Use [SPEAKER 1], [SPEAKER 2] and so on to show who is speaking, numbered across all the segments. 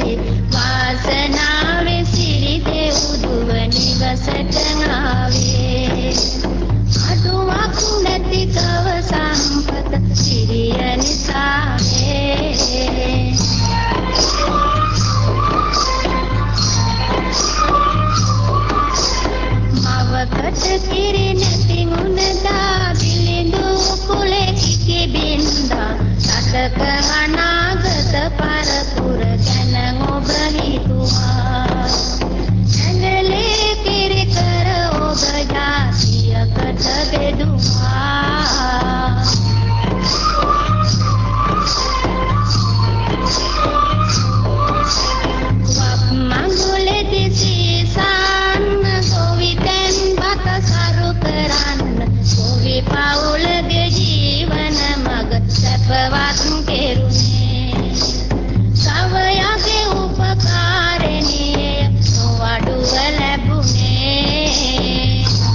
[SPEAKER 1] වාසනාවේ සිරි දෙව්දුව නිවසට ආවේ අඩුවක් නැති කව සම්පත සිරිය නිසාවේ මවකට කිරි නැති මුණදා බිලිඳු කුලේ කිකි බින්දා සතක අනාගත පරපුර ගැන ඔබ හිතුවා ඇඟලේ කිරි කර ඔබ ජාතියකට බෙදුවා වප් මඟුලෙදි සීසන්න ගොවිතැන් බත සරු කරන්න ගොවි පවුලගේ ජීවන මග සැපවත් කෙරුණේ සවයගේ උපකාරණීය නොවඩුව ලැබුණේ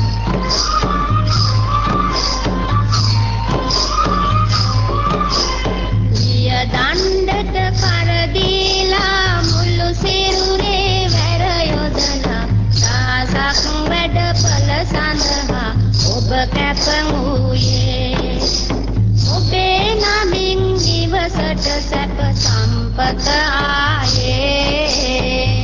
[SPEAKER 1] විය දණ්ඩට පරදීලා මුළු සිරුරේ වැර යොදලා දහසක් වැඩපළ සඳහා ඔබ කැප වූයේ ඔබේ නමින් නිවසට සැප සම්පත ආයේ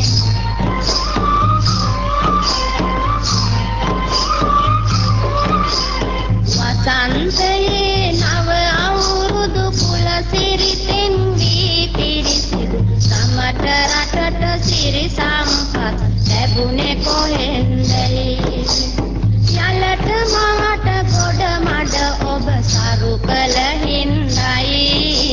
[SPEAKER 1] වසන්තයේ නව අවුරුදු කුල සිරිතෙන් වී පිරිසිදු සමට රටට සිරි සම්පත් ලැබුණේ කොහෙන්දයි යලට මහට ගොඩ මඩ ඔබ සරු කළ හින්දයි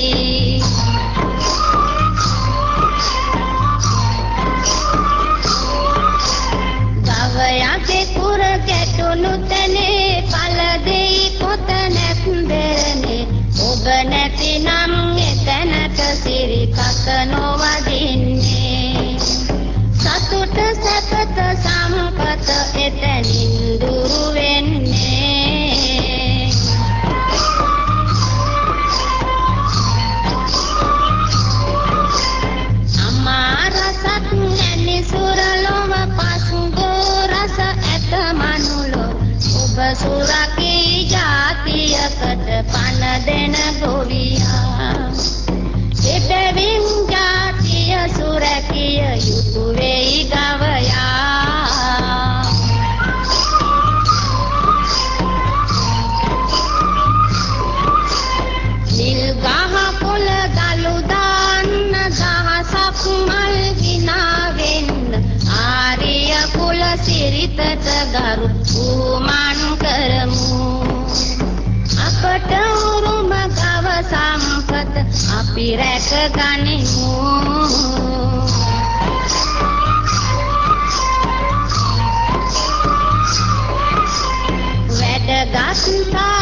[SPEAKER 1] ගවයාගේ කුර ගැටුණු තැනේ පල දෙයි පොත නැත්දරනේ ඔබ නැතිනම් එතැනට සිරි කක නොවදින්නේ සතුට සැපත සම්පත එතැනින් දුරු වෙන්නේ අමා රසක් නැනි සුරලොව පසුගෝ රස ඇත මනුලො ඔබ සුරකී ජාතියකට පණ දෙන ගොවියා එබැවින් ජාතිය සුරැකිය යුතු වෙයි ගවයා නිල් ගහ පොළ ගලු දාන්න දහසක් මල් හිනා වෙන්න ආර්ය කුල සිරිතට ගරු උමන් කරමු අපට උරුම ගව සම්පත අපි රැක ගනිමු වැඩගත්